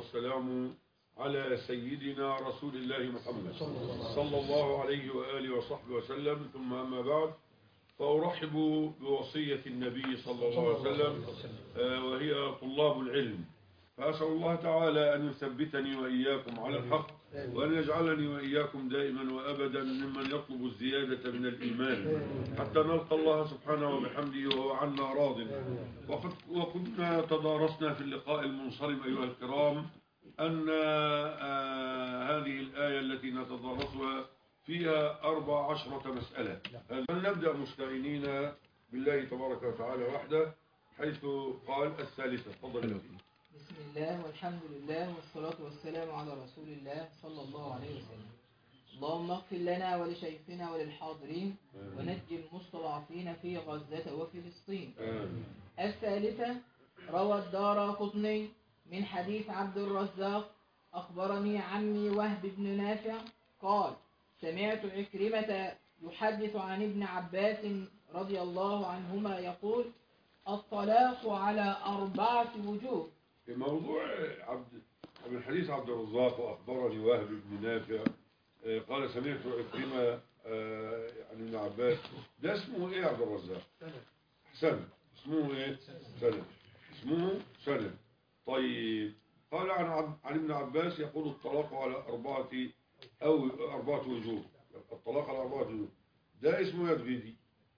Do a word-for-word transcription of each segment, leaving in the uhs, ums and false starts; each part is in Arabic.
والسلام على سيدنا رسول الله محمد صلى الله عليه وآله وصحبه وسلم، ثم أما بعد، فأرحب بوصية النبي صلى الله عليه وسلم وهي طلاب العلم. فأسأل الله تعالى أن يثبتني وإياكم على الحق، وأن يجعلني وإياكم دائما وأبدا ممن يطلب الزيادة من الإيمان حتى نلقى الله سبحانه وبحمده وهو عنا راض. وقد وكنا تدارسنا في اللقاء المنصرم أيها الكرام أن آه هذه الآية التي نتدارسها فيها أربع عشرة مسألة. نبدأ مستعينين بالله تبارك وتعالى وحده، حيث قال الثالثة. تفضل. بسم الله والحمد لله والصلاة والسلام على رسول الله صلى الله عليه وسلم. اللهم اغفر لنا ولشيخنا وللحاضرين ونجي المستضعفين في غزة وفلسطين. الثالثة، روى الدارقطني من حديث عبد الرزاق أخبرني عمي وهب بن نافع قال: سمعت عكرمة يحدث عن ابن عباس رضي الله عنهما يقول: الطلاق على أربعة وجوه. في موضوع عبد من حديث عبد الرزاق وأخبرني وهب بن نافع قال سمعت عكرمة عن ابن عباس، ده اسمه ايه يا عبد الرزاق؟ سند. اسمه ايه؟ سند. اسمه سند. طيب، قال عن عن ابن عباس يقول الطلاق على أربعة أو أربعة وجوه. الطلاق على أربعة وجوه ده اسمه يا تغيدي؟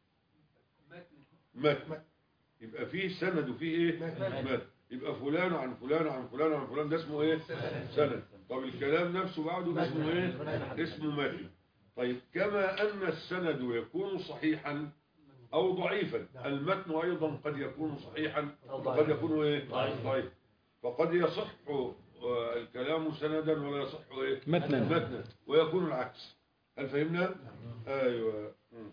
متن. يبقى فيه سند وفيه ايه؟ متن. يبقى فلان عن فلان عن فلان عن فلان، ده اسمه ايه؟ سند. طب الكلام نفسه بعده ده اسمه ايه؟ اسمه متن. طيب، كما أن السند يكون صحيحا أو ضعيفا، المتن أيضا قد يكون صحيحا وقد يكون ايه؟ ضعيفا. فقد يصح الكلام سندا ولا يصح ايه؟ متنا. متنا ويكون العكس. هل فهمنا؟ ايوه.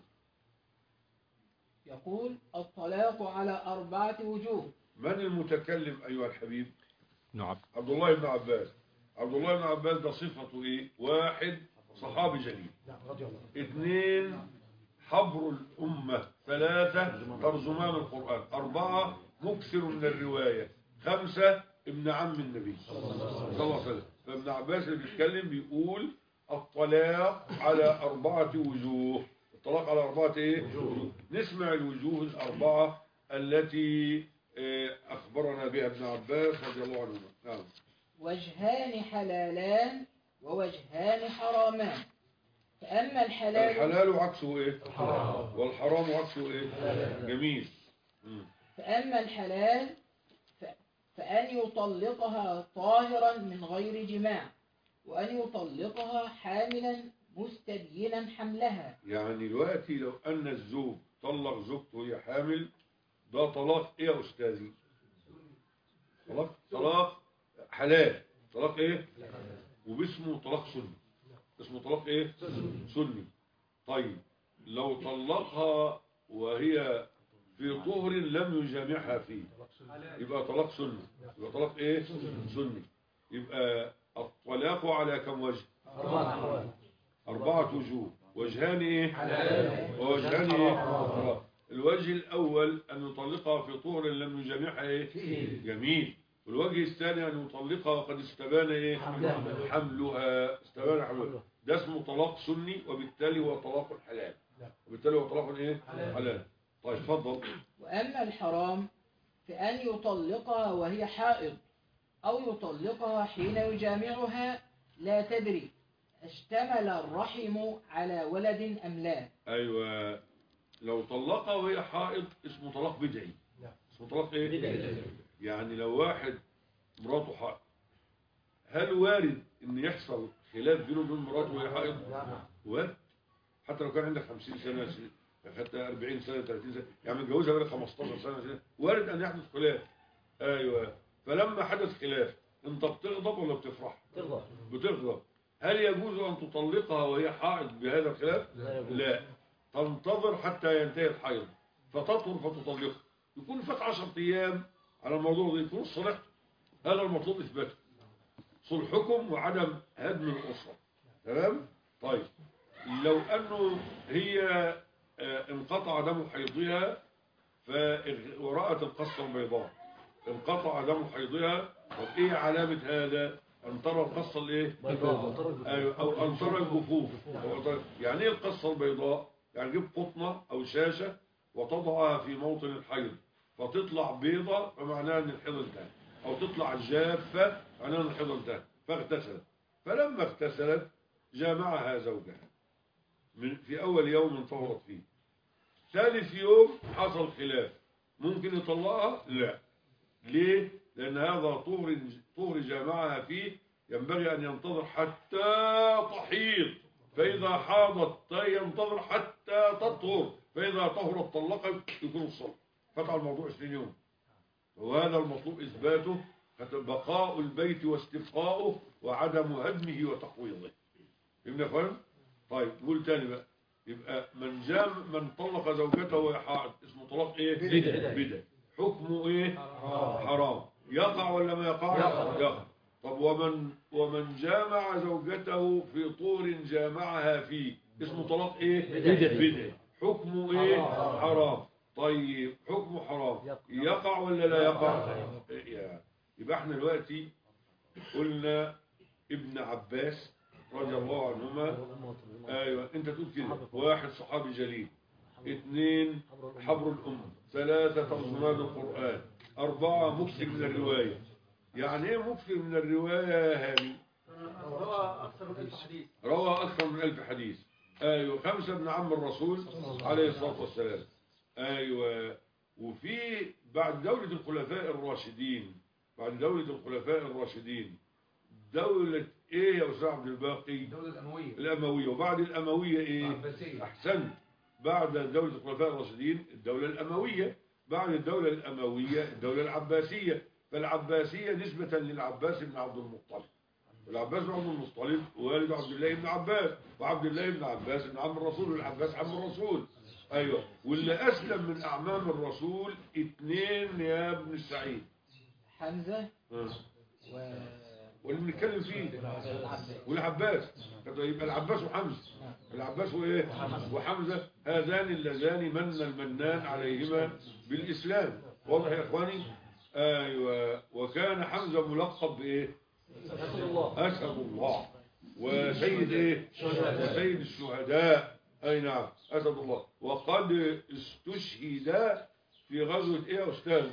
يقول: الطلاق على أربعة وجوه. من المتكلم أيها الحبيب؟ نعم، عبد الله بن عباس. عبد الله بن عباس ده صفته إيه؟ واحد، صحابي جليل. اثنين، حبر الأمة. ثلاثة، ترجمان القرآن. أربعة، مكثر من الرواية. خمسة، ابن عم النبي صلى الله عليه وسلم. فابن عباس اللي بيتكلم بيقول الطلاق على أربعة وجوه. الطلاق على أربعة إيه؟ وجوه. نسمع الوجوه الأربعة التي أخبرنا بها ابن عباس رضي الله عنه. نعم. وجهان حلالان ووجهان حرامان. فأما الحلال الحلال عكسه إيه؟ الحرام. والحرام عكسه إيه؟ جميل. مم. فأما الحلال فأن يطلقها طاهرا من غير جماع، وأن يطلقها حاملا مستبينا حملها. يعني دلوقتي لو أن الزوج طلق زوجته وهي حامل، ده طلاق ايه يا استاذي؟ طلاق طلاق حلال. طلاق ايه؟ وباسمه طلاق سني. اسمه طلاق ايه؟ سني. طيب، لو طلقها وهي في طهر لم يجامعها فيه، يبقى طلاق سني. يبقى طلاق ايه؟ سني. يبقى الطلاق على كم وجه؟ أربعة أربعة وجوه. وجهان ايه؟ حلال. ووجهان ايه؟ الوجه الأول أن يطلقها في طهر لم يجامعها إيه؟ جميل. والوجه الثاني أن يطلقها وقد استبان إيه؟ حملها. حملها. استبان حملها. ده اسمه طلاق سني، وبالتالي هو طلاق حلال. وبالتالي هو طلاق إيه؟ حلال. طيب، اتفضل. وأما الحرام فأن يطلقها وهي حائض، أو يطلقها حين يجامعها لا تدري اشتمل الرحم على ولد أم لا. أيوة. لو طلقها وهي حائض اسمه طلاق بدعي. اسمه طلاق ايه؟ بدعي. يعني لو واحد مراته حائض، هل وارد ان يحصل خلاف بينه وبين مراته وهي حائض؟ وارد. حتى لو كان عندك خمسين سنة، اخدت أربعين سنة، ثلاثين سنة، يعني متجوزها بقالك خمستاشر سنة، وارد ان يحدث خلاف. ايوه. فلما حدث خلاف، انت بتغضب ولا بتفرح؟ بتغضب. بتغضب. هل يجوز ان تطلقها وهي حائض بهذا الخلاف؟ لا, لا. تنتظر حتى ينتهي الحيض فتطهر فتطلقها. يكون فات عشرة ايام على الموضوع ده، يكون صلح. هذا المطلوب اثباته، صلحكم وعدم هدم الاسره. تمام؟ طيب، لو انه هي انقطع دم حيضها ورأت القصة البيضاء، انقطع دم حيضها طب ايه علامة هذا؟ ان ترى القصة الايه؟ ايوه، او ان ترى الجفوف. يعني ايه القصة البيضاء؟ يعني تجيب قطنة او شاشة وتضعها في موطن الحيض فتطلع بيضة فمعناها ان الحيض انتهى، او تطلع جافة معناها ان الحيض انتهى، فاغتسلت. فلما اغتسلت جامعها زوجها من في اول يوم طهرت فيه. ثالث يوم حصل خلاف، ممكن يطلقها؟ لا. ليه؟ لأن هذا طهر طهر جامعها فيه ينبغي أن ينتظر حتى تحيض، فإذا حاضت ينتظر حتى تطهر، فإذا طهرت طلقت يكون الصلح. فتح الموضوع عشرين يوم، وهذا المطلوب إثباته، بقاء البيت واستبقاؤه وعدم هدمه وتحويضه. فهمنا فهم؟ طيب نقول تاني بقى. يبقى من جام من طلق زوجته وهي حائض اسمه طلاق ايه؟ بدعي. بدعي. حكمه ايه؟ حرام. حرام. يقع ولا ما يقع؟ يقع. يقع. طب ومن ومن جامع زوجته في طور جامعها فيه اسمه طلاق ايه؟ بدعي. بدعي. حكمه ايه؟ حرام. حرام. طيب حكمه حرام، يقع ولا لا يقع؟ يبقى احنا دلوقتي قلنا ابن عباس رضي الله عنهما. ايوه انت تقول كده. واحد صحابي جليل، اثنين حبر الأمة، ثلاثة ترجمان القرآن، أربعة مكثر من الرواية. يعني ايه مكثر من الرواية يا هاني؟ روى أكثر من ألف حديث. روى أكثر من ألف حديث. ايوه. خمسة ابن عم الرسول عليه الصلاة والسلام. ايوه. وفي بعد دولة الخلفاء الراشدين، بعد دولة الخلفاء الراشدين دولة ايه يا أستاذ عبد الباقي؟ الدولة الأموية. الأموية. وبعد الأموية ايه؟ العباسية. أحسنت. بعد دولة الخلفاء الراشدين الدولة الأموية، بعد الدولة الأموية الدولة العباسية. فالعباسية نسبة للعباس بن عبد المطلب، والعباس بن عبد المطلب والد عبد الله بن عباس، وعبد الله بن عباس بن عم الرسول، والعباس عم الرسول. ايوه. واللي أسلم من أعمام الرسول اثنين يا ابن السعيد، حمزة و... واللي بنتكلم فيه والعباس. يبقى العباس وحمزة، العباس وايه؟ وحمزة. هذان اللذان من المنان عليهما بالإسلام. واضح يا اخواني؟ ايوه. وكان حمزة ملقب بايه؟ اسد الله. اسد الله. وسيد ايه؟ وسيد الشهداء. اي نعم، اسد الله. وقد استشهد في غزوة ايه يا استاذ؟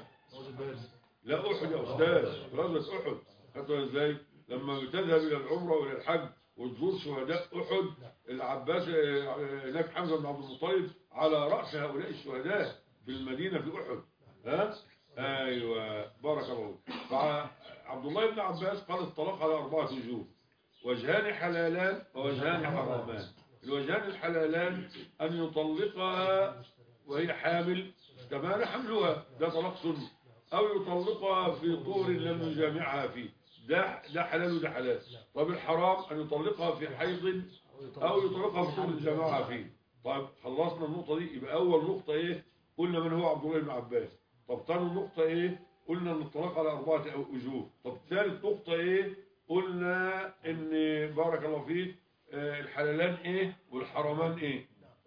لا احد يا استاذ، غزوة احد. حتى ازاي لما تذهب الى العمره والى الحج وتزور شهداء احد، العباس هناك حمزه بن عبد المطلب على راس هؤلاء الشهداء في المدينه في احد. ها ايوه بارك الله. فعبد الله بن عباس قال الطلاق على اربعه وجوه: وجهان حلالان ووجهان حرامان. الوجهان الحلالان ان يطلقها وهي حامل تمام حملها، ده طلاق سني، او يطلقها في طور لم يجامعها فيه، ده ده حلال وده حلال. طب الحرام ان يطلقها في حيض او يطلقها في طور جامعها فيه. طيب خلصنا النقطه دي. يبقى اول نقطه ايه؟ قلنا من هو عبد الله بن عباس. طب ثاني نقطه ايه؟ قلنا ان الطلاق على اربعه وجوه. طب ثالث نقطه ايه؟ قلنا ان بارك الله فيك الحلالان ايه والحرامان ايه.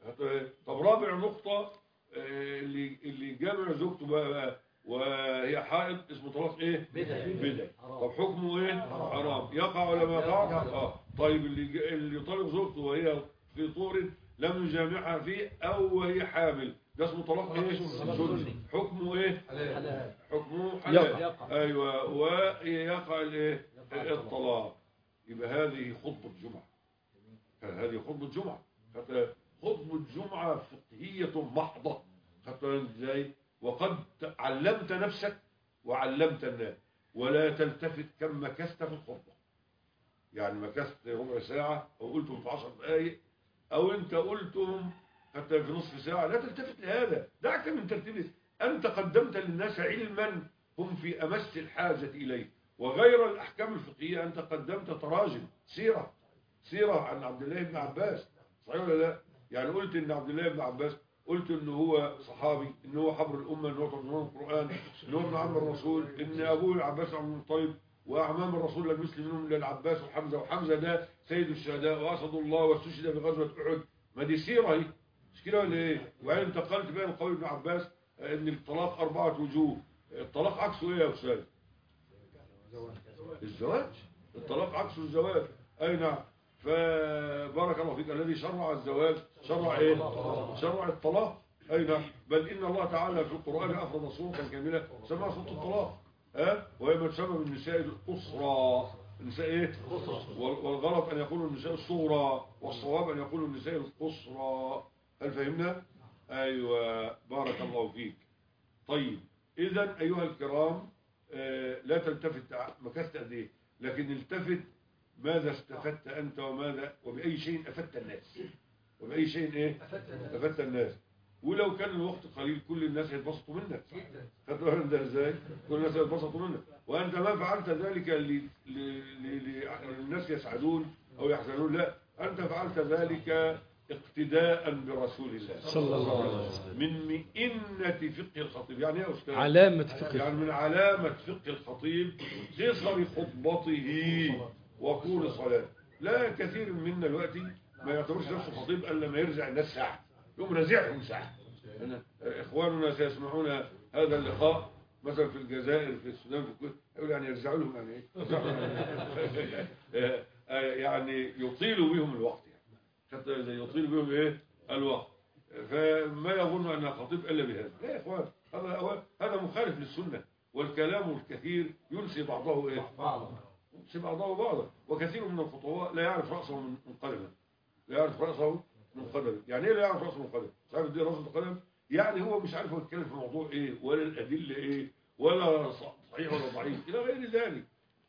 طب رابع نقطه اللي اللي جامع زوجته بقى وهي حائض اسمه طلاق ايه؟ بدعي. بدعي. طب حكمه ايه؟ حرام. يقع ولا ما يقع؟ اه. طيب اللي اللي يطلق زوجته وهي في طور لم يجامعها فيه او وهي حامل، ده اسمه طلاق ايه؟ سني. حكمه ايه؟ حلال. حكمه حلال. ايوه. ويقع الايه؟ الطلاق. يبقى هذه خطبه جمعه، هذه خطبه جمعه، خطبه جمعه فقهيه محضه. خدت ازاي؟ وقد علمت نفسك وعلمت الناس. ولا تلتفت كم مكثت في الخطبة، يعني مكثت ربع ساعة أو قلتم في عشر دقائق أو أنت قلتم حتى في نصف ساعة، لا تلتفت لهذا. دعك من ترتيبه. أنت قدمت للناس علما هم في أمس الحاجة إليه، وغير الأحكام الفقهية أنت قدمت تراجم سيرة سيرة عن عبد الله بن عباس. صحيح ولا لا؟ يعني قلت إن عبد الله بن عباس، قلت إنه هو صحابي، إنه هو حبر الأمة، إنه هو ترجمان القرآن، إنه هو ابن عم الرسول، إن أبوه العباس بن عبد المطلب، وأعمام الرسول لم يسلم منهم إلا العباس وحمزة، وحمزة ده سيد الشهداء وأسد الله واستشهد بغزوة أحد. ما دي سيرة هي، مش كده ولا إيه؟ وبعدين انتقلت بقى لقول ابن عباس إن الطلاق أربعة وجوه. الطلاق عكسه إيه يا أستاذ؟ الزواج. الطلاق عكس الزواج. أي نعم. فبارك الله فيك، الذي شرع الزواج شرع إيه؟ شرع الطلاق. أي نعم. بل إن الله تعالى في القرآن أفرد صورة كاملة سماها صورة الطلاق، ها؟ وهي ما تسمى بالنساء الأسرى. النساء إيه؟ والغلط أن يقولوا النساء الصغرى، والصواب أن يقولوا النساء الأسرى. هل فهمنا؟ أيوة، بارك الله فيك. طيب، إذا أيها الكرام، آه لا تلتفت مكثت قد إيه، لكن التفت ماذا استفدت أنت، وماذا وبأي شيء أفدت الناس، وبأي شيء إيه؟ أفدت الناس. ولو كان الوقت قليل كل الناس يتبسطوا منك. خدت بالك ده ازاي؟ كل الناس يتبسطوا منك، وانت ما فعلت ذلك للناس يسعدون او يحزنون، لا، انت فعلت ذلك اقتداء برسول الله صلى الله عليه وسلم. من مئنة فقه الخطيب. يعني ايه يا استاذ؟ علامة فقه، يعني من علامة فقه الخطيب قصر خطبته وطول صلاته. لا كثير منا دلوقتي ما يعتبرش نفسه خطيب الا لما يرزع الناس ساعه، يقوم رازعهم ساعه. اخواننا سيسمعون هذا اللقاء مثلا في الجزائر، في السودان، في الكويت، يقول يعني يرزعوا لهم يعني ايه؟ يعني يطيلوا بهم الوقت، يعني حتى يطيل بهم ايه الوقت. فما يظن ان خطيب الا بهذا. لا يا اخوان، هذا هذا مخالف للسنه، والكلام الكثير ينسي بعضه ايه بعضا، ينسي بعضه بعضا. وكثير من الخطباء لا يعرف راسه من قدمه، لا يعرف راسه من قدمه. يعني ايه لا يعرف راسه من قدمه؟ مش عارف دي راسه من قدم، يعني هو مش عارف هو يتكلم في موضوع ايه، ولا الادله ايه، ولا صحيح ولا ضعيف الى غير ذلك.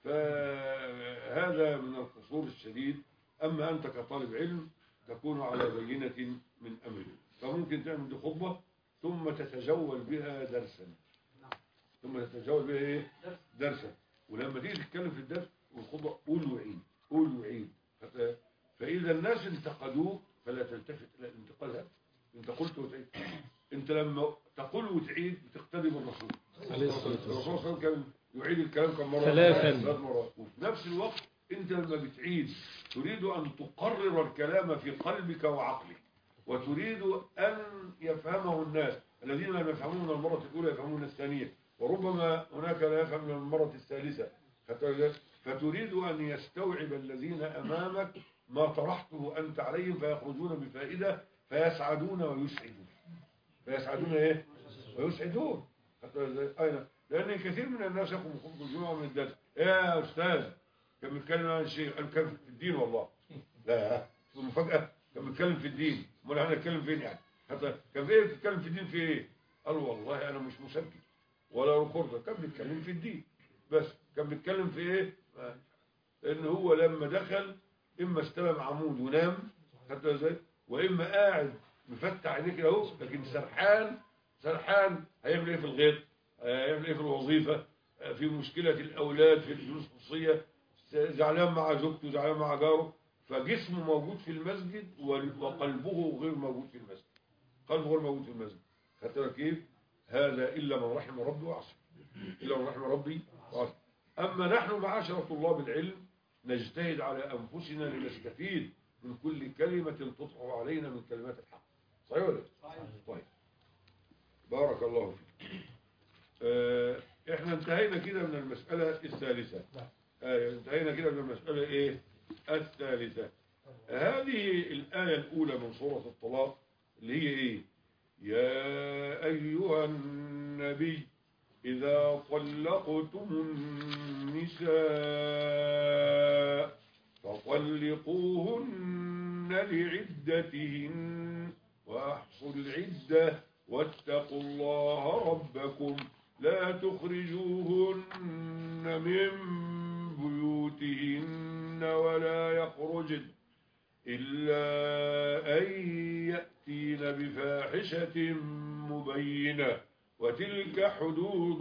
فهذا من القصور الشديد. اما انت كطالب علم تكون على بينه من امرك، فممكن تعمل دي خطبه ثم تتجول بها درسا، ثم تتجول بها ايه درسا. ولما تيجي تتكلم في الدرس والخطبه قول وعيد، قول وعيد. فاذا الناس انتقدوك فلا تلتفت الى الانتقاد هذا. انت قلت وتعيد. انت لما تقول وتعيد بتقتدي بالرسول عليه الصلاة والسلام. الرسول صلى الله عليه وسلم كان يعيد الكلام كم مره؟ ثلاثا. ثلاث مرات. وفي نفس الوقت انت لما بتعيد تريد ان تقرر الكلام في قلبك وعقلك، وتريد ان يفهمه الناس. الذين لم يفهمون من المره الاولى يفهمون الثانيه، وربما هناك لا يفهم من المره الثالثه. فتريد ان يستوعب الذين امامك ما طرحته أنت عليهم، فيخرجون بفائدة، فيسعدون ويسعدون. فيسعدون إيه؟ ويسعدون. أين؟ لأن كثير من الناس يقوم خطبة الجمعة من الدرس، إيه يا أستاذ كان بيتكلم عن شيء، قال كان في الدين والله. لا، المفاجأة كان بيتكلم في الدين، أمال احنا نتكلم فين يعني؟ حتى كان في إيه بيتكلم في الدين في إيه؟ قال والله أنا مش مسجل ولا ريكوردر، كان بيتكلم في الدين بس. كان بيتكلم في إيه؟ لأن هو لما دخل إما استلم عمود ونام، خدت ازاي؟ وإما قاعد مفتح عينيه كده اهو، لكن سرحان سرحان هيعمل إيه في الغيط؟ هيعمل إيه في الوظيفة؟ في مشكلة الأولاد، في الدروس الخصوصية، زعلان مع زوجته، زعلان مع جاره. فجسمه موجود في المسجد وقلبه غير موجود في المسجد. قلبه غير موجود في المسجد. خدت بالك كيف؟ هذا إلا من رحم ربي وعصم. إلا من رحم ربي وعصم. أما نحن معاشر طلاب العلم نجتهد على أنفسنا لنستفيد من كل كلمة تطرح علينا من كلمات الحق. صحيح ولا؟ طيب، بارك الله فيك. آه احنا انتهينا كده من المسألة الثالثة. آه انتهينا كده من المسألة ايه الثالثة. هذه الآية الأولى من سورة الطلاق اللي هي ايه؟ يا أيها النبي إذا طلقتم النساء فطلقوهن لعدتهن وأحصوا العدة واتقوا الله ربكم لا تخرجوهن من بيوتهن ولا يخرجن إلا أن يأتين بفاحشة مبينة وتلك حدود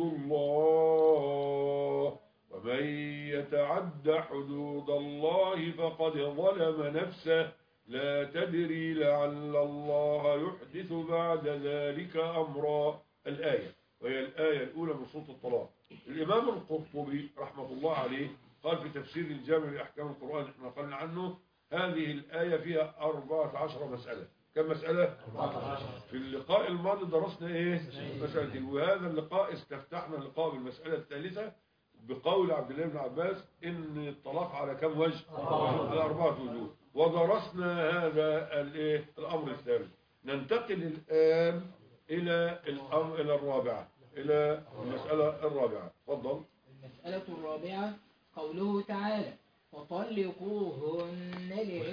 الله ومن يتعد حدود الله فقد ظلم نفسه لا تدري لعل الله يحدث بعد ذلك أمرا. الآية، وهي الآية الأولى من سورة الطلاق. الإمام القرطبي رحمة الله عليه قال في تفسير الجامع لأحكام القرآن، احنا قلنا عنه هذه الآية فيها أربعة عشر مسألة. كم مسألة؟ في اللقاء الماضي درسنا ايه؟ مسألتين، وهذا اللقاء استفتحنا اللقاء بالمسألة الثالثة بقول عبد الله بن عباس ان الطلاق على كم وجه؟ على اربعه وجوه. ودرسنا هذا الايه الامر الثاني. ننتقل الان الى الامر الى الرابعه، الى المساله الرابعه. اتفضل. المسألة الرابعة قوله تعالى فطلقوهن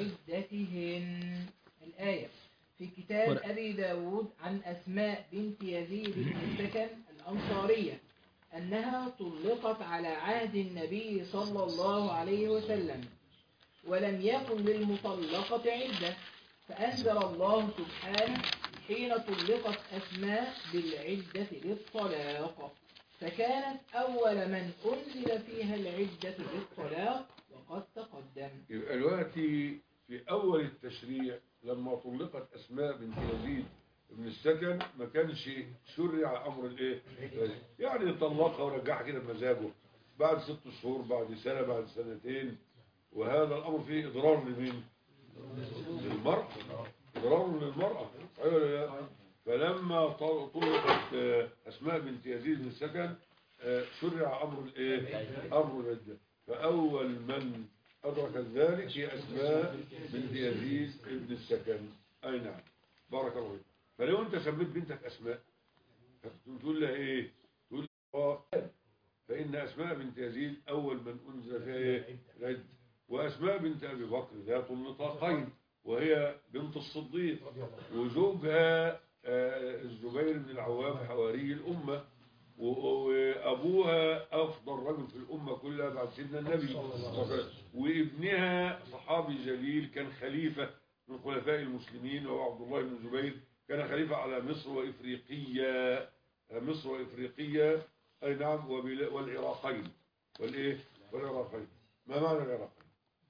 لعدتهن. الآية في كتاب أبي داود عن أسماء بنت يزيد بن السكن الأنصارية أنها طلقت على عهد النبي صلى الله عليه وسلم ولم يكن للمطلقة عدة، فأنزل الله سبحانه حين طلقت أسماء بالعدة للطلاق، فكانت أول من أنزل فيها العدة للطلاق وقد تقدم. يبقى دلوقتي في أول التشريع لما طلقت أسماء بنت يزيد بن السكن ما كانش شرع أمر الإيه؟ يعني طلقها ورجعها كده بمزاجه بعد ست شهور، بعد سنة، بعد سنتين، وهذا الأمر فيه إضرار لمين؟ للمرأة. إضرار للمرأة. أيوة ولا لا؟ فلما طلقت أسماء بنت يزيد بن السكن شرع أمر الإيه؟ أمر العدة. فأول من أدرك ذلك هي أسماء بنت يزيد بن السكن. أي نعم. بارك الله فيك. فلو أنت سميت بنتك أسماء تقول لها إيه؟ تقول لها فإن أسماء بنت يزيد أول من أنزل فيها إيه؟ العدة. وأسماء بنت أبي بكر ذات النطاقين وهي بنت الصديق وزوجها الزبير بن العوام حواري الأمة، وأبوها أفضل رجل في الأمة كلها بعد سيدنا النبي، وابنها صحابي جليل كان خليفة من خلفاء المسلمين وهو عبد الله بن الزبير، كان خليفة على مصر وإفريقيا، مصر وإفريقيا أي نعم، والعراقين. والإيه؟ والعراقين. ما معنى العراقين؟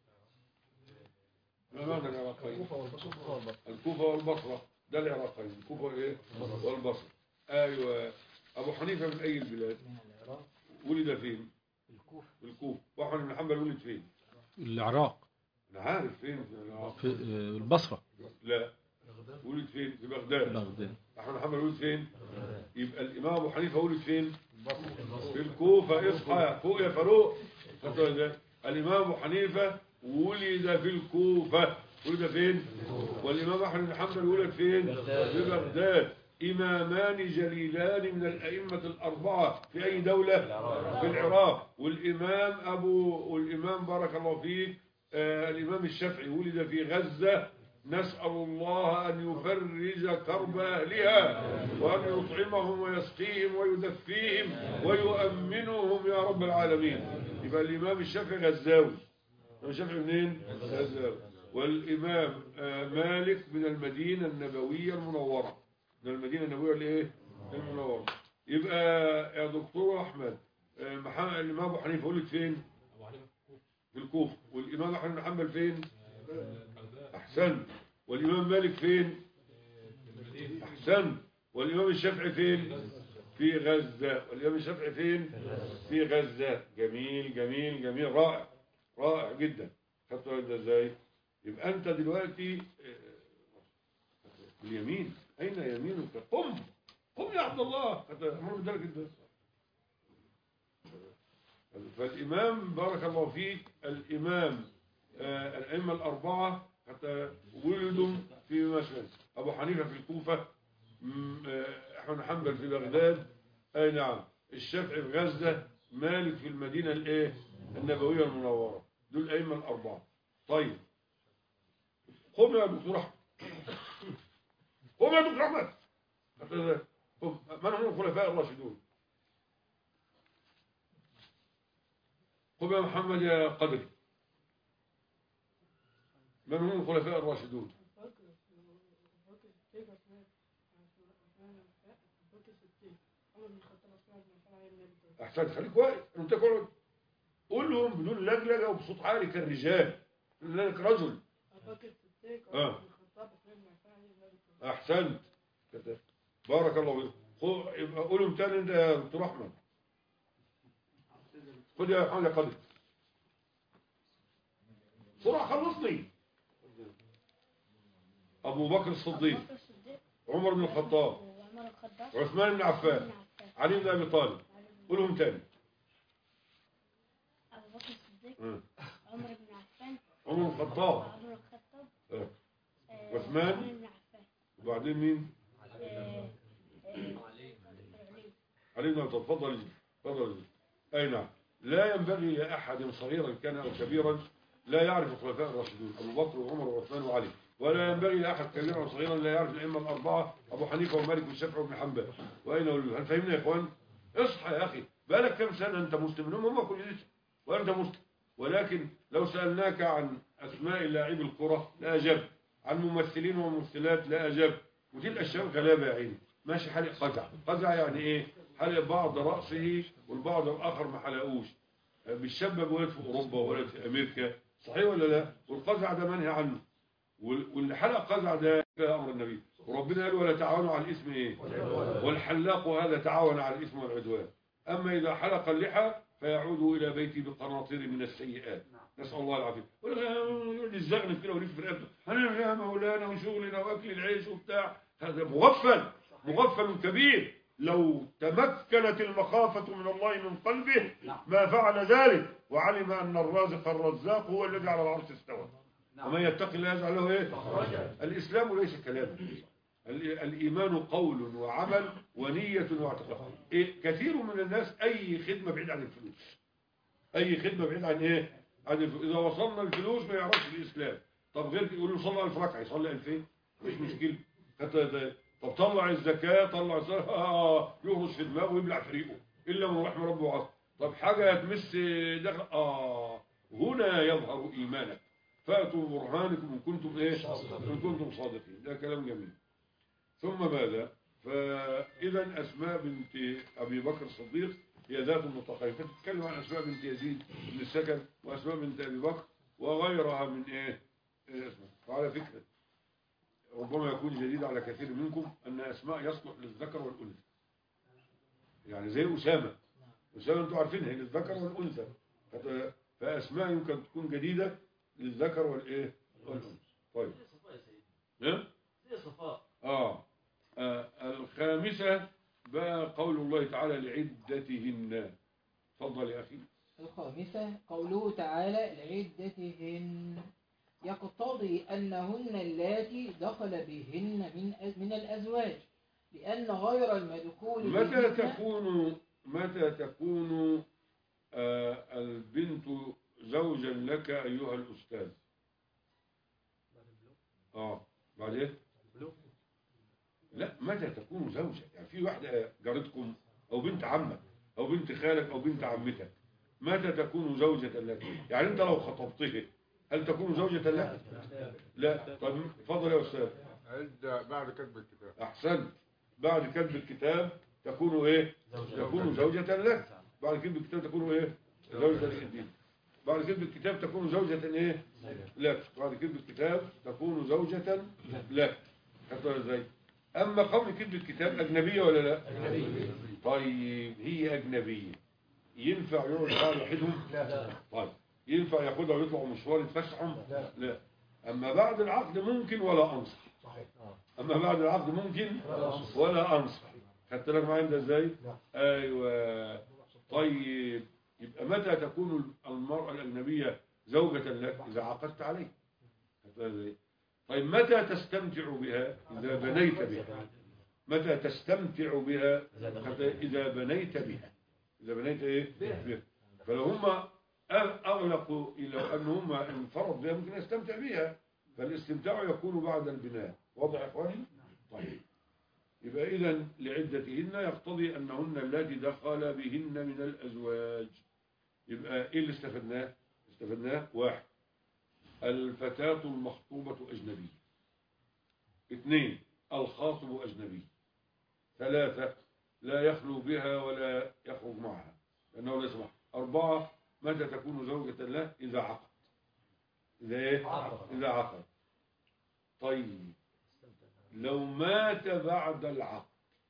ما معنى العراقين؟ الكوفة والبصرة. ده العراقين، الكوفة وإيه؟ والبصرة. أيوة. أبو حنيفة من أي البلاد؟ من العراق. ولد فين؟ الكوفة. الكوفة. وأحمد بن حنبل ولد فين؟ العراق. أنا عارف فين في العراق. في البصرة. لا. ولد فين؟ في بغداد. بغداد. أحمد بن حنبل ولد فين؟ يبقى الإمام أبو حنيفة ولد فين؟ في الكوفة. اصحى فوق يا فاروق. الإمام أبو حنيفة ولد في الكوفة. ولد فين؟ والإمام أحمد بن حنبل ولد فين؟ في بغداد. إمامان جليلان من الأئمة الأربعة في أي دولة؟ في العراق. والإمام أبو والإمام بارك الله فيك آه الإمام الشافعي ولد في غزة. نسأل الله أن يفرج كرب أهلها وأن يطعمهم ويسقيهم ويدفيهم ويؤمنهم يا رب العالمين. يبقى الإمام الشافعي غزاوي. الإمام الشافعي منين؟ غزاوي. والإمام آه مالك من المدينة النبوية المنورة. من المدينة النبوية الايه؟ المنورة. يبقى يا دكتور احمد محمد الامام ابو حنيفه ولد فين؟ في الكوفة. والامام احمد بن حنبل فين؟ احسنت. والامام مالك فين؟ احسنت. والامام الشافعي فين؟ في غزة. والامام الشافعي فين؟ في غزة. جميل جميل جميل. رائع رائع جدا. خدتوا ده ازاي؟ يبقى انت دلوقتي اليمين. أين يمينك؟ قم قم يا عبد الله. أمر بدرجة ده. فالإمام بارك الله فيك الإمام آه الأئمة الأربعة حتى ولدوا في مشهد. أبو حنيفة في الكوفة، أحمد بن حنبل في بغداد، أي نعم، الشافعي في غزة، مالك في المدينة الإيه؟ النبوية المنورة. دول الأئمة الأربعة. طيب قم يا دكتور أحمد. قم يا دكتور أحمد. من هم الخلفاء الراشدون؟ قم يا محمد يا قدري. من هم الخلفاء الراشدون؟ أحسن. خليك واقف. أنت قول قول لهم بدون لجلجة وبصوت عالي كالرجال لأنك رجل. آه. أحسنت. بارك الله فيك. يبقى قولهم تاني أنت يا دكتور أحمد. خد يا محمد يا قدر. بسرعة خلصني. أبو بكر الصديق، عمر بن الخطاب، عثمان بن عفان، علي بن أبي طالب. قولهم تاني. ها. عمر بن عفان. عمر بن الخطاب. عمر الخطاب. ها. آه، عثمان. عثمان بن عفان. وبعدين مين؟ آه، آه، علي. علي بن ابي طالب. تفضل جدا تفضل جدا. اي نعم. لا ينبغي لاحد صغيرا كان او كبيرا لا يعرف الخلفاء الراشدون ابو بكر وعمر وعثمان وعلي، ولا ينبغي لاحد كبيرا او صغيرا لا يعرف الائمه الاربعه ابو حنيفه ومالك والشافعي وابن حنبل. واين اولو؟ هل فهمنا يا اخوان؟ اصحى يا اخي، بالك كم سنه انت مسلم؟ هم هم كل لسه وانت مسلم. ولكن لو سالناك عن اسماء لاعبي الكره لا اجبت، عن ممثلين وممثلات لا اجبت، ودي الاشياء غلابه يا عيني. ماشي حلق قزع. قزع يعني ايه؟ حلق بعض راسه والبعض الاخر ما حلقوش. مش شباب ولد في اوروبا ولد في امريكا، صحيح ولا لا؟ والقزع ده منهي عنه، واللي حلق قزع ده في امر النبي، وربنا قال ولا تعاونوا على الاثم ايه؟ والحلاق هذا تعاون على الاثم والعدوان. اما اذا حلق اللحى فيعود الى بيتي بقناطير من السيئات، نسال الله العافيه. يقول لي الزغنف كده ولف في رقبته، انا يا مولانا وشغلنا واكل العيش وبتاع، هذا مغفل مغفل كبير. لو تمكنت المخافة من الله من قلبه ما فعل ذلك، وعلم أن الرازق الرزاق هو الذي على العرش استوى. ومن يتق الله يجعل له ايه؟ الإسلام ليس كلاما، الإيمان قول وعمل ونية واعتقاد. إيه؟ كثير من الناس أي خدمة بعيد عن الفلوس، أي خدمة بعيد عن إيه؟ عن الفلوس. إذا وصلنا الفلوس ما يعرفش الإسلام. طب غير يقول له صلى ألف ركعة يصلي ألفين، مش مشكلة. طب طلع الزكاة طلع الزكاة آه يهرس في دماغه ويبلع في ريقه إلا من رحم ربه وعصر. طب حاجة تمس دخل آه هنا يظهر إيمانك. فأتوا برهانكم إن كنتم إيه؟ إن كنتم صادقين. ده كلام جميل. ثم ماذا؟ فإذا أسماء بنت أبي بكر الصديق هي ذات المتقين. فتتكلم عن أسماء بنت يزيد بن السكن وأسماء بنت أبي بكر وغيرها من إيه؟ إيه اسمه. وعلى فكرة ربما يكون جديد على كثير منكم أن أسماء يصلح للذكر والأنثى. يعني زي أسامة. أسامة أنتم عارفينها للذكر والأنثى. فأسماء يمكن تكون جديدة للذكر والإيه؟ والأنثى. طيب. ها؟ زي صفاء. آه. آه الخامسة بقى قول الله تعالى لعدتهن. تفضل يا أخي. الخامسة قوله تعالى لعدتهن يقتضي أنهن اللاتي دخل بهن من من الأزواج، لأن غير المدخول متى تكون متى تكون آه البنت زوجا لك أيها الأستاذ؟ آه بعدين؟ لا، متى تكون زوجة؟ يعني في واحدة جارتكم أو بنت عمك أو بنت خالك أو بنت عمتك، متى تكون زوجة لك؟ يعني أنت لو خطبته هل تكون زوجة لك؟ لا. طب اتفضل يا أستاذ. عند بعد كتب الكتاب. أحسنت. بعد كتب الكتاب تكون إيه؟ تكون زوجة لك. بعد كتب الكتاب تكون إيه؟ زوجة لك. بعد كتب الكتاب تكون زوجة إيه؟ لك. بعد كتب الكتاب تكون زوجة لك. حتى إزاي؟ أما قبل كتب الكتاب أجنبية ولا لا؟ أجنبية. طيب هي أجنبية ينفع يقعد معاها لوحدهم؟ لا. طيب ينفع ياخدها ويطلعوا مشوار يتفسحهم؟ لا. لا. أما بعد العقد ممكن ولا أنصح. صحيح. أما بعد العقد ممكن ولا أنصح. خدت لك معايا ده إزاي؟ أيوه. طيب يبقى متى تكون المرأة الأجنبية زوجة لك؟ إذا عقدت عليه. طيب متى تستمتع بها؟ إذا بنيت بها. متى تستمتع بها؟ إذا بنيت بها. إذا بنيت إيه؟ بها. فلو هم أغلقوا إلى أن هم انفرض بها ممكن يستمتع بها، فالاستمتاع يكون بعد البناء. واضح يا إخواني؟ طيب يبقى إذن لعدتهن يقتضي أنهن التي دخل بهن من الأزواج. يبقى إيه اللي استفدناه؟ استفدناه واحد، الفتاة المخطوبة أجنبية. اثنين، الخاطب أجنبي. ثلاثة، لا يخلو بها ولا يخرج معها لأنه لا يسمح. أربعة، متى تكون زوجة له؟ إذا عقد. إذا إيه؟ إذا عقد. طيب لو مات بعد العقد،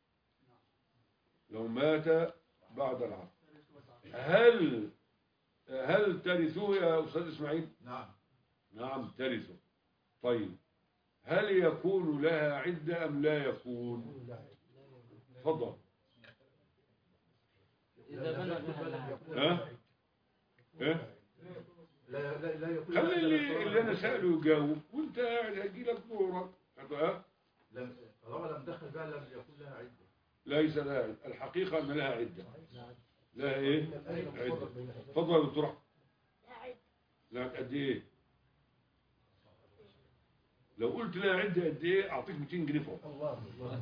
لو مات بعد العقد هل هل ترثه يا أستاذ إسماعيل؟ نعم. نعم ترثه. طيب هل يكون لها عدة أم لا يكون؟ تفضل. إذا بنى بها ها؟ إيه؟ لا لا لا يقول خلي اللي, اللي انا ساله يجاوب وانت قاعد هيجي لك دورك. ها؟ لم طالما لم دخل بها لم يكن لها عدة. ليس لها عدة. الحقيقة ان لها عدة. لها ايه؟ عدة. اتفضل يا دكتور. لا قد ايه؟ لو قلت لها عدة قد ايه اعطيك مئتين جنيه فوق. الله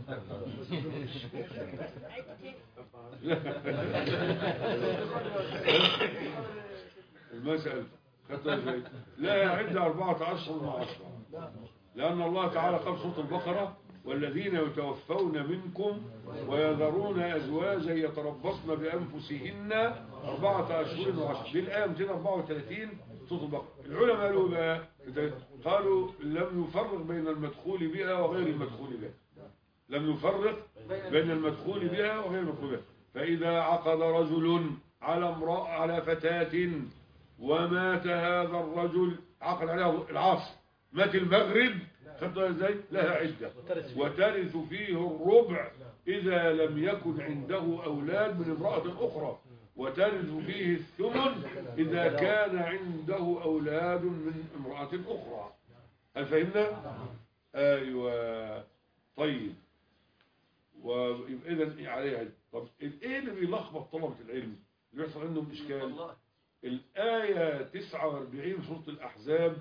المسألة خدتها ازاي؟ لا عدة أربعة أشهر وعشرة. لأن الله تعالى قال في سورة البقرة والذين يتوفون منكم ويذرون أزواجا يتربصن بأنفسهن أربعة أشهر وعشرة. دي الآية مئتين وأربعة وثلاثين سورة البقرة. العلماء قالوا بقى قالوا لم يفرق بين المدخول بها وغير المدخول بها. لم يفرق بين المدخول بها وغير المدخول بها. فإذا عقد رجل على امرأة على فتاة ومات هذا الرجل عقد عليها العصر مات المغرب خدتها ازاي؟ لها عدة وترث فيه الربع إذا لم يكن عنده أولاد من امرأة أخرى وترث فيه الثمن إذا كان عنده أولاد من امرأة أخرى. هل فهمنا؟ أيوة. طيب وإذا عليها عدة. طب إيه اللي بيلخبط طلبة العلم اللي بيحصل عندهم إشكال؟ الآية تسعة وأربعين سورة الأحزاب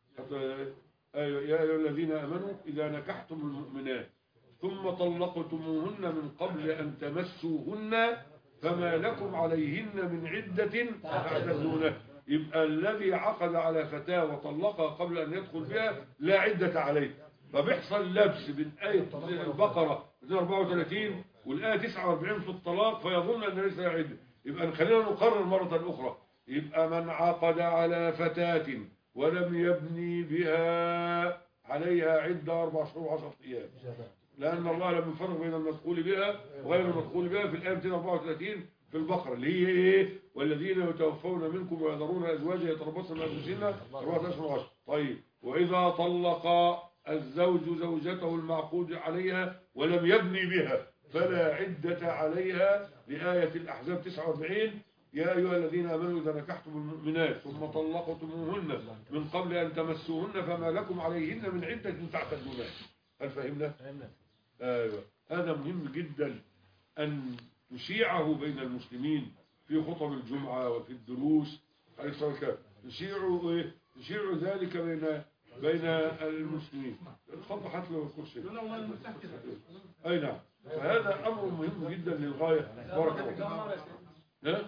أيوة يا أيها الذين آمنوا إذا نكحتم المؤمنات ثم طلقتموهن من قبل أن تمسوهن فما لكم عليهن من عدة تعتدونها. يبقى الذي عقد على فتاة وطلقها قبل أن يدخل بها لا عدة عليه. فبيحصل لبس بين آية البقرة مئتين وأربعة وثلاثين والآية تسعة وأربعين في الطلاق فيظن أن ليس عدة. يبقى خلينا نقرر مرة أخرى. يبقى من عقد على فتاة ولم يبني بها عليها عدة أربع شهور وعشرة أيام لأن الله لم يفرق بين المدخول بها وغير المدخول بها في الآية مئتين وأربعة وثلاثين في البقرة اللي هي إيه؟ والذين يتوفون منكم ويذرون أزواجا يتربصن بأنفسهن أربعة أشهر وعشرة. طيب وإذا طلق الزوج زوجته المعقود عليها ولم يبني بها فلا عدة عليها لآية الأحزاب تسعة وأربعين يا أيها الذين آمنوا إذا نكحتم المؤمنات ثم طلقتموهن من قبل أن تمسوهن فما لكم عليهن من عدة تعتدونها. هل فهمنا؟ أيوة. هذا مهم جدا أن نشيعه بين المسلمين في خطب الجمعة وفي الدروس نشيعوا إيه؟ نشيعوا ذلك بين بين المسلمين. اتفضل حتى لو الكرسي. أي نعم. فهذا أمر مهم جدا للغاية. بارك الله. لا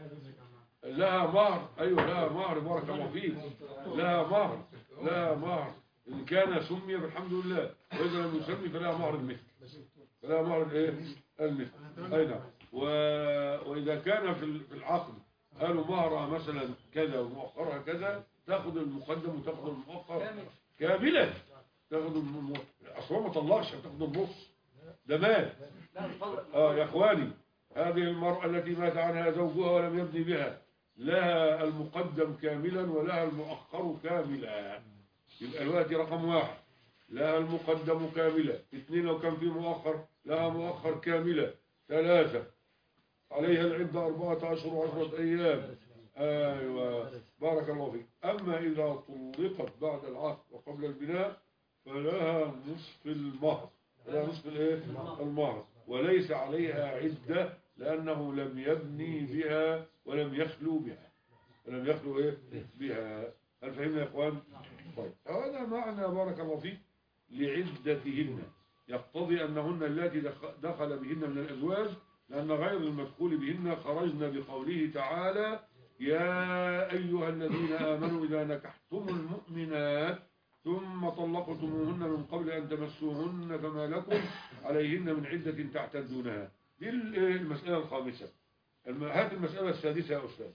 لها مهر. ايوه لها مهر. بارك الله فيك. لها مهر. لها مهر ان كان سمي بالحمد لله واذا لم يسمي فلها مهر المثل. فلها مهر الايه؟ المثل. اي نعم. واذا كان في العقد قالوا مهرها مثلا كذا ومؤخرها كذا تاخذ المقدم وتاخذ المؤخر كاملا. تاخذ اصلا ما طلقش تاخذ النص ده مال. اه يا اخواني هذه المرأة التي مات عنها زوجها ولم يبني بها لها المقدم كاملا ولها المؤخر كاملا. يبقى الوقت رقم واحد لها المقدم كاملا. اثنين لو كان في مؤخر لها مؤخر كاملا. ثلاثة عليها العدة أربعة أشهر وعشرة أيام. أيوة بارك الله فيك. أما إذا طلقت بعد العقد وقبل البناء فلها نصف المهر. لها نصف الايه؟ المهر وليس عليها عدة لأنه لم يبني بها ولم يخلو بها. ولم يخلو إيه؟ بها. هل فهمنا يا إخوان؟ طيب هذا معنى بارك الله فيك لعدتهن يقتضي أنهن التي دخل بهن من الأزواج لأن غير المدخول بهن خرجنا بقوله تعالى يا أيها الذين آمنوا إذا نكحتم المؤمنات ثم طلقتموهن من قبل أن تمسوهن فما لكم عليهن من عدة تعتدونها. دي المسألة الخامسة. هات المسألة السادسة يا أستاذ.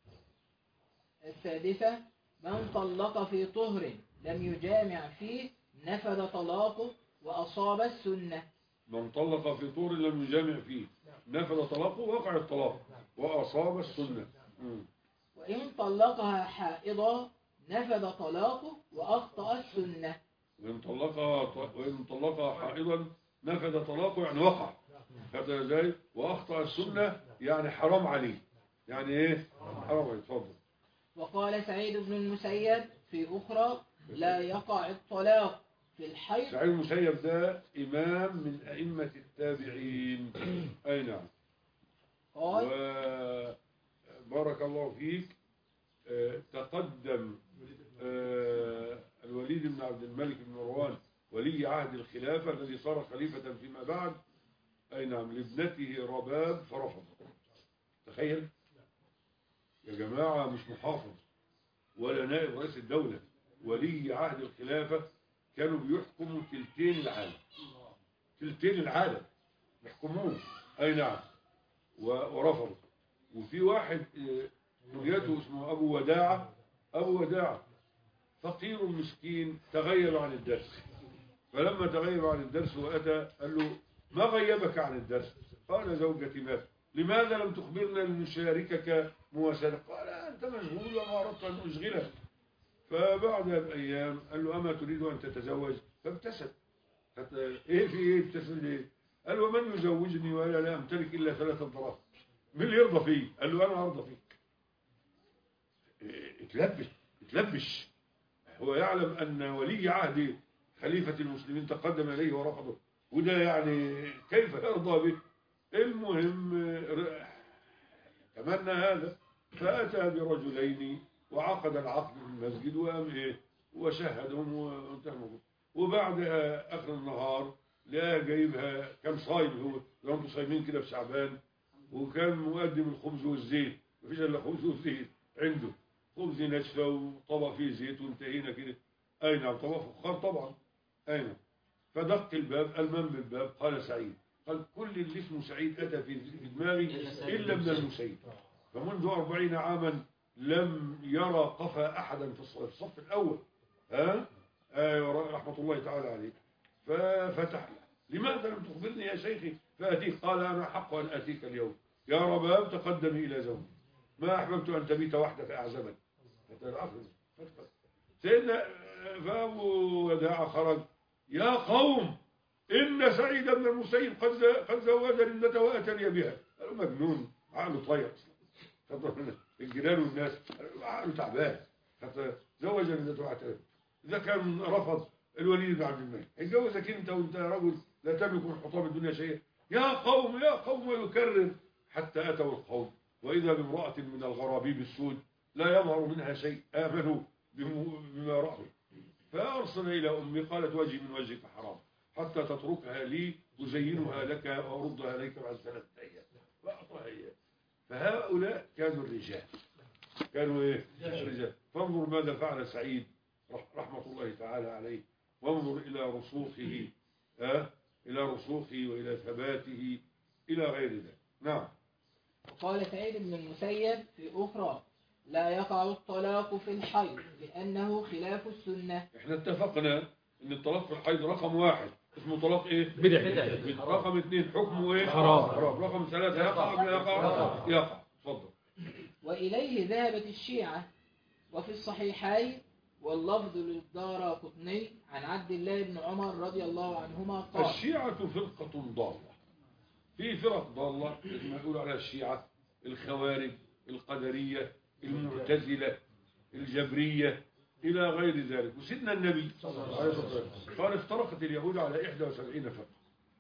السادسة من طلق في طهر لم يجامع فيه نفذ طلاقه وأصاب السنة. من طلق في طهر لم يجامع فيه نفذ طلاقه وقع الطلاق وأصاب السنة. م. وإن طلقها حائضا نفذ طلاقه وأخطأ السنة. وإن طلقها وإن طلقها حائضا نفذ طلاقه يعني وقع هذا ازاي؟ واخطأ السنة يعني حرام عليه. يعني ايه حرام عليه؟ اتفضل. وقال سعيد بن المسيب في أخرى لا يقع الطلاق في الحيض. سعيد المسيب ده إمام من أئمة التابعين. أي نعم. قال وبارك الله فيك. آه، تقدم آه، الوليد بن عبد الملك بن مروان ولي عهد الخلافة الذي صار خليفة فيما بعد. أي نعم. لابنته رباب فرفض. تخيل يا جماعة، مش محافظ ولا نائب رئيس الدولة، ولي عهد الخلافة، كانوا بيحكموا تلتين العالم. تلتين العالم يحكموه. أي نعم. ورفضوا. وفي واحد كنيته اسمه أبو وداعة. أبو وداعة فقير مسكين تغيب عن الدرس، فلما تغيب عن الدرس وأتى قال له ما غيبك عن الدرس؟ قال زوجتي مات. لماذا لم تخبرنا لنشاركك مواساة؟ قال أنت مشغول وما أردت أن أشغلك. فبعدها بأيام قال له أما تريد أن تتزوج؟ فابتسم. إيه في إيه ابتسم ليه؟ قال له من يزوجني وأنا لا أمتلك إلا ثلاثة دراهم؟ من اللي يرضى فيه؟ قال له أنا أرضى فيك. اتلبش اتلبش. هو يعلم أن ولي عهد خليفة المسلمين تقدم إليه ورفضه، وده يعني كيف يرضى به؟ المهم تمنى هذا، فأتى برجلين وعقد العقد في المسجد وقام إيه وشهدهم وانتهوا. وبعد آخر النهار لا جايبها، كان صايم، هو لو انتم صايمين كده في شعبان، وكان مقدم الخبز والزيت، مفيش الا خبز وزيت عنده، خبز ناشفه وطبق فيه زيت، وانتهينا كده. اي نعم. طبق فخار طبعا. اي نعم. فدق الباب، المام بالباب، قال سعيد. قال كل اللي اسمه سعيد اتى في دماغي الا ابن المسيب، فمنذ أربعين عاما لم يرى قفا احدا في الصف الاول. ها آه رحمه الله تعالى عليه. ففتح له لماذا لم تخبرني يا شيخي فاتيك؟ قال انا حق ان اتيك اليوم. يا رباب تقدمي الى زوجي، ما احببت ان تبيت وحدك اعزبا. سيدنا فابو وداع خرج. يا قوم ان سعيد بن المسيب قد قد زوج ابنته واتني بها. قالوا مجنون، عقله طير الجيران والناس، عقله تعبان. زوج ابنته واتني. اذا كان رفض الوليد بن عبد الملك، اتجوزك انت وانت رجل لا تملك من حطام الدنيا شيئا. يا قوم يا قوم، ويكرر حتى اتوا القوم، واذا بامراه من الغرابيب السود لا يظهر منها شيء، امنوا بما راوا. فارسل الى امي قالت وجهي من وجهك حرام حتى تتركها لي ازينها لك واردها اليك بعد ثلاثه ايام. واعطاها اياه. فهؤلاء كانوا الرجال، كانوا ايه؟ الرجال. فانظر ماذا فعل سعيد رحمه الله تعالى عليه، وانظر إلى رسوخه، أه؟ إلى رسوخه وإلى ثباته إلى غير ذلك. نعم. وقال سعيد بن المسيب في أخرى لا يقع الطلاق في الحيض لأنه خلاف السنة. احنا اتفقنا ان الطلاق في الحيض رقم واحد اسمه طلاق ايه؟ بدعي. رقم اثنين حكمه ايه؟ حرام. حرام. رقم ثلاثة يقع ام لا يقع؟ يقع. اتفضل. وإليه ذهبت الشيعة. وفي الصحيحين واللفظ للدارقطني عن عبد الله بن عمر رضي الله عنهما قال الشيعة فرقة ضالة. في فرق ضالة ما يقول عليها الشيعة: الخوارج، القدرية، المعتزلة، الجبرية، إلى غير ذلك. وسيدنا النبي قال افترقت اليهود على إحدى وسبعين فرقة،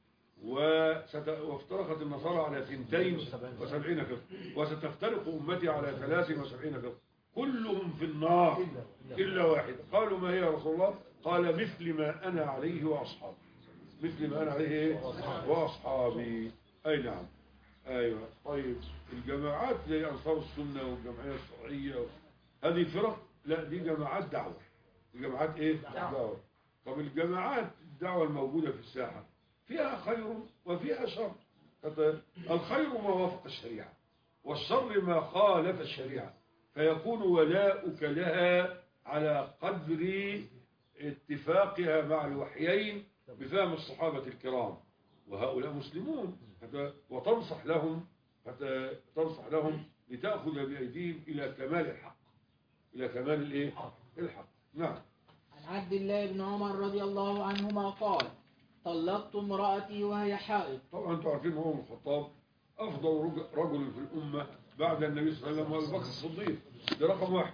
وافترقت النصارى على اثنتين وسبعين فرقة، وستفترق أمتي على ثلاث وسبعين فرقة كلهم في النار إلا واحد. قالوا ما هي يا رسول الله؟ قال مثل ما أنا عليه وأصحابي. مثل ما أنا عليه وأصحابي. أي نعم. أيوة. طيب الجماعات زي أنصار السنة والجمعية الشرعية هذه فرق؟ لا، دي جماعات دعوة. دي جماعات إيه؟ دعوة. طب الجماعات الدعوة الموجودة في الساحة فيها خير وفيها شر. الخير ما وافق الشريعة، والشر ما خالف الشريعة، فيكون ولاؤك لها على قدر اتفاقها مع الوحيين بفهم الصحابة الكرام، وهؤلاء مسلمون، وتنصح لهم تنصح لهم لتأخذ بأيديهم إلى كمال الحق، إلى كمال الإيه؟ الحق. نعم. عن عبد الله بن عمر رضي الله عنهما قال طلقت امرأتي وهي حائض. طبعا انتم عارفين عمر بن الخطاب أفضل رجل في الأمة بعد النبي صلى الله عليه وسلم وأبي بكر الصديق، ده رقم واحد.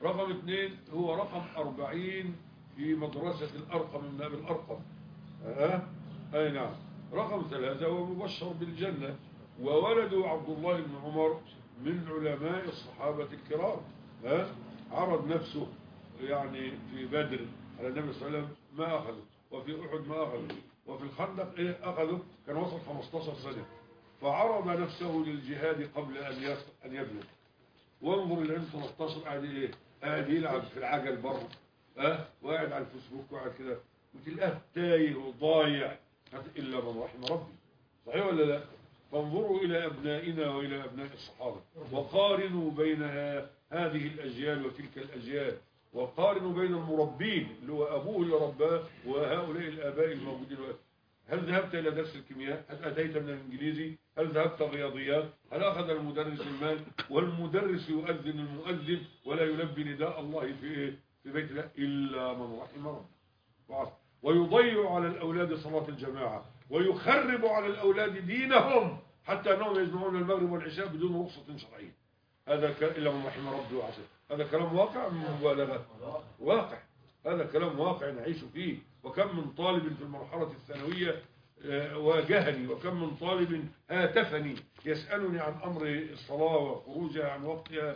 رقم اثنين هو رقم أربعين في مدرسة الأرقم من أبي الأرقم. أه؟ أي نعم. رقم ثلاثة هو مبشر بالجنة، وولده عبد الله بن عمر من علماء الصحابة الكرام. أه؟ عرض نفسه يعني في بدر على النبي صلى الله عليه وسلم ما أخذه، وفي أحد ما أخذه، وفي الخندق إيه أخذه، كان وصل خمستاشر سنة، فعرض نفسه للجهاد قبل أن أن يبلغ. وانظر العين ثلاثة عشر قاعد إيه؟ قاعد يلعب في العجل بره، أه؟ وقاعد على الفيسبوك وقاعد كده، وتلقاه تايه وضايع إلا من رحم ربي. صحيح ولا لا؟ فانظروا إلى أبنائنا وإلى أبناء الصحابة، وقارنوا بين هذه الأجيال وتلك الأجيال، وقارنوا بين المربين اللي هو أبوه اللي رباه وهؤلاء الآباء الموجودين. هل ذهبت إلى درس الكيمياء؟ هل أتيت من الإنجليزي؟ هل ذهبت الرياضيات؟ هل أخذ المدرس المال؟ والمدرس يؤذن المؤذن ولا يلبي نداء الله في في بيت الله إلا من رحم ربه. ويضيع على الأولاد صلاة الجماعة، ويخرب على الأولاد دينهم حتى أنهم يجمعون المغرب والعشاء بدون رخصة شرعية. هذا إلا من رحم ربي وعسى. هذا كلام واقع من مبالغة؟ واقع. هذا كلام واقع نعيش فيه. وكم من طالب في المرحلة الثانوية واجهني، وكم من طالب هاتفني يسألني عن أمر الصلاة وخروجها عن وقتها،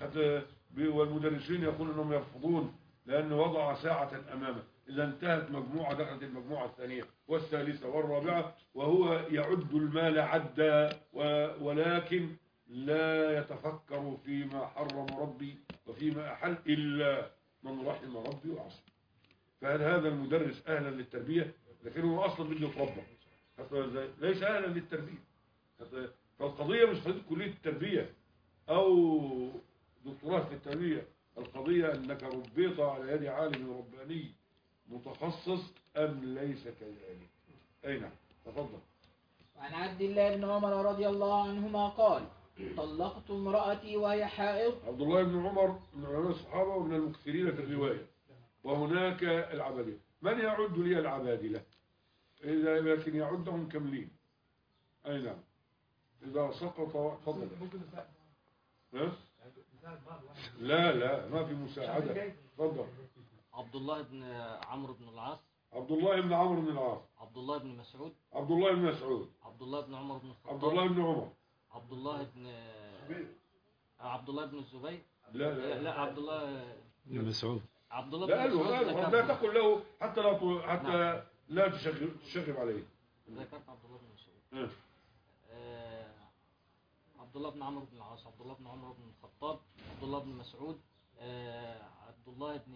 والمدرسين يقولون أنهم يرفضون لأن وضع ساعة أمامه. إذا انتهت مجموعة دخلت المجموعة الثانية والثالثة والرابعة، وهو يعد المال عدا، ولكن لا يتفكر فيما حرم ربي وفيما أحل إلا من رحم ربي وعصى. فهل هذا المدرس أهلا للتربية؟ لكنه أصلا بده يتربى، ليس أهلا للتربية. فالقضية مش قضية كلية التربية أو دكتوراه في التربية، القضية أنك ربيت على يد عالم رباني متخصص أم ليس كذلك. أي نعم، تفضل. وعن عبد الله بن عمر رضي الله عنهما قال: طلقت امرأتي وهي حائض. عبد الله بن عمر من علماء الصحابة ومن المكثرين في الرواية. وهناك العبادلة. من يعد لي العبادلة؟ إذا لكن يعدهم كاملين. أي نعم. إذا سقط فضل. ها؟ لا لا ما في مساعدة. تفضل. عبد الله بن عمرو بن العاص. عبد الله بن عمرو بن العاص. عبد الله بن مسعود. عبد الله بن مسعود. عبد الله بن عمر بن الخطاب. عبد الله بن عمر. عبد الله بن عبد الله بن الزبير. لا لا لا عبد الله بن مسعود. عبد الله لا بن مسعود. لا لا تقل له حتى لا حتى لا تشغب تشغب عليه. ذكرت عبد الله بن مسعود. آه عبد الله بن عمرو بن العاص، عبد الله بن عمر بن الخطاب، عبد الله بن مسعود، آه عبد الله بن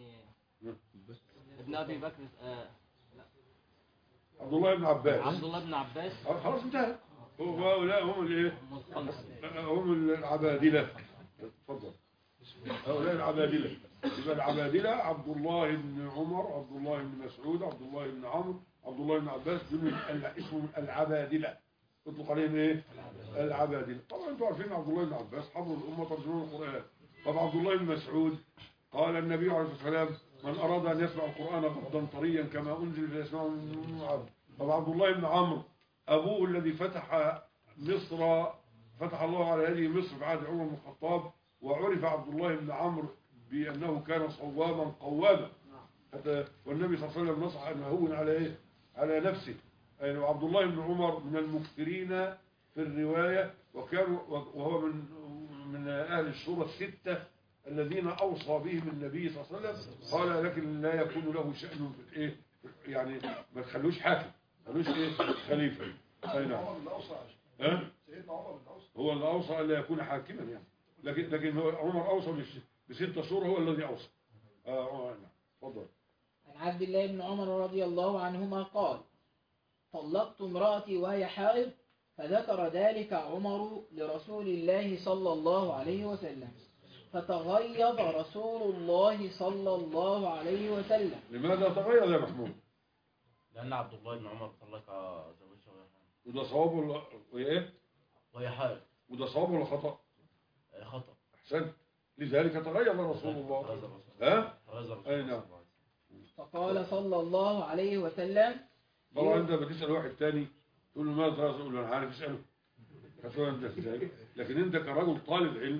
ابن ابي بكر، آه لا عبد الله بن عباس. عبد الله بن عباس. خلاص انتهى. هؤلاء هم الايه؟ هم العبادلة. تفضل. هؤلاء العبادلة. يبقى العبادلة عبد الله بن عمر، عبد الله بن مسعود، عبد الله بن عمرو، عبد الله بن عباس، دول اسمهم العبادلة. يطلق عليهم ايه؟ العبادلة. طبعا انتم عارفين عبد الله بن عباس حبر الأمة ترجمون القرآن. طب عبد الله بن مسعود قال النبي عليه الصلاة والسلام: من أراد أن يسمع القرآن غضا طريا كما أنزل فيسمعه من عبد. طب عبد الله بن عمرو أبوه الذي فتح مصر، فتح الله على يده مصر في عهد عمر بن الخطاب، وعرف عبد الله بن عمرو بأنه كان صواما قواما، حتى والنبي صلى الله عليه وسلم نصح أن يهون على إيه؟ على نفسه. يعني عبد الله بن عمر من المكثرين في الرواية، وكانوا وهو من من أهل الشورى الستة الذين أوصى بهم النبي صلى الله عليه وسلم. قال: لكن لا يكون له شأن في إيه؟ يعني ما تخلوش حاكم، ما تخلوش إيه؟ خليفة. أي نعم. ها؟ هو اللي أوصى أن لا يكون حاكما يعني. لكن لكن هو عمر أوصى بستة شهور، هو الذي أوصى. آه نعم. تفضل. عن عبد الله بن عمر رضي الله عنهما قال: طلقت امرأتي وهي حائض، فذكر ذلك عمر لرسول الله صلى الله عليه وسلم، فتغيظ رسول الله صلى الله عليه وسلم. لماذا تغيظ يا محمود؟ لأن عبد الله بن عمر طلق زوجته وهي حائض. وده صواب ولا ايه؟ وهي حائض. وده صواب ولا خطأ؟ خطأ. أحسنت. لذلك تغيظ رسول الله. ها؟ أي نعم. فقال صلى الله عليه وسلم: طبعا انت بتسأل واحد تاني تقول له ماذا؟ تقول له انا عارف اسأله. لكن انت كرجل طالب علم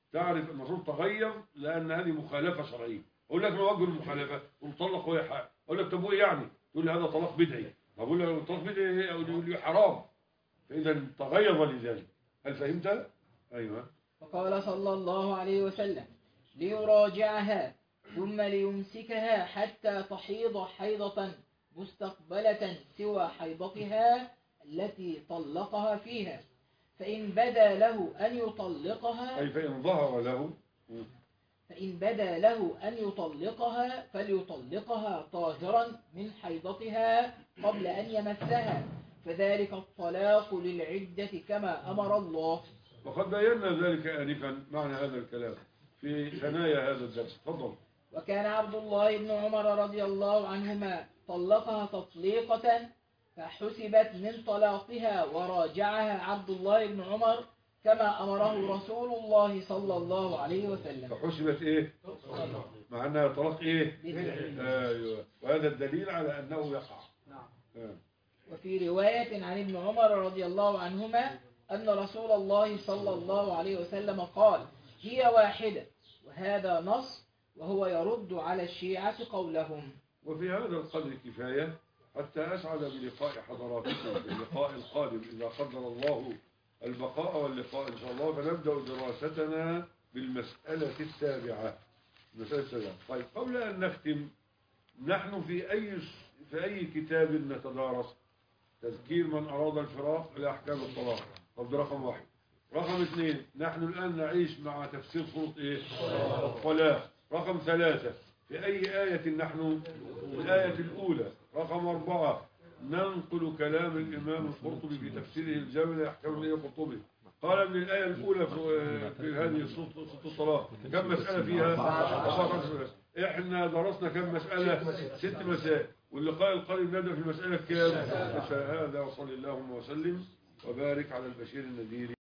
تعرف المفروض تغير لأن هذه مخالفة شرعية. أقول لك ما وجه المخالفة؟ قل طلق وهي حق. أقول لك طب وإيه يعني؟ تقول لي هذا طلاق بدعي. أقول له طلاق بدعي أو يقول لي حرام. فإذا تغير لذلك. هل فهمت؟ أيوه. وقال صلى الله عليه وسلم ليراجعها ثم ليمسكها حتى تحيض حيضة مستقبلة سوى حيضتها التي طلقها فيها، فإن بدا له أن يطلقها أي فإن ظهر له فإن بدا له أن يطلقها فليطلقها طاهرا من حيضتها قبل أن يمسها، فذلك الطلاق للعدة كما أمر الله. وقد بينا ذلك آنفا معنى هذا الكلام في ثنايا هذا الدرس. تفضل. وكان عبد الله بن عمر رضي الله عنهما طلقها تطليقة فحسبت من طلاقها وراجعها عبد الله بن عمر كما أمره رسول الله صلى الله عليه وسلم. فحسبت إيه؟ مع أنها طلاق إيه؟ أيوة. وهذا الدليل على أنه يقع. آه. وفي رواية عن ابن عمر رضي الله عنهما أن رسول الله صلى الله عليه وسلم قال هي واحدة، وهذا نص وهو يرد على الشيعة قولهم. وفي هذا القدر كفاية حتى أسعد بلقاء حضراتكم في اللقاء القادم إذا قدر الله البقاء واللقاء إن شاء الله، فنبدأ دراستنا بالمسألة السابعة. المسألة السابعة. طيب قبل أن نختم، نحن في أي في أي كتاب نتدارس؟ تذكير من أراد الفراق لأحكام الطلاق. طب ده رقم واحد. رقم اثنين، نحن الآن نعيش مع تفسير سورة إيه؟ الطلاق. رقم ثلاثة، في أي آية نحن؟ الآية الأولى. رقم أربعة، ننقل كلام الإمام القرطبي في تفسيره الجامع لأحكام القرطبي. قال من الآية الأولى في, في هذه سورة الطلاق كم مسألة فيها؟ إحنا درسنا كم مسألة؟ ست مسائل. واللقاء القادم نبدأ في المسألة كام؟ هذا وصلى اللهم وسلم وبارك على البشير النذير.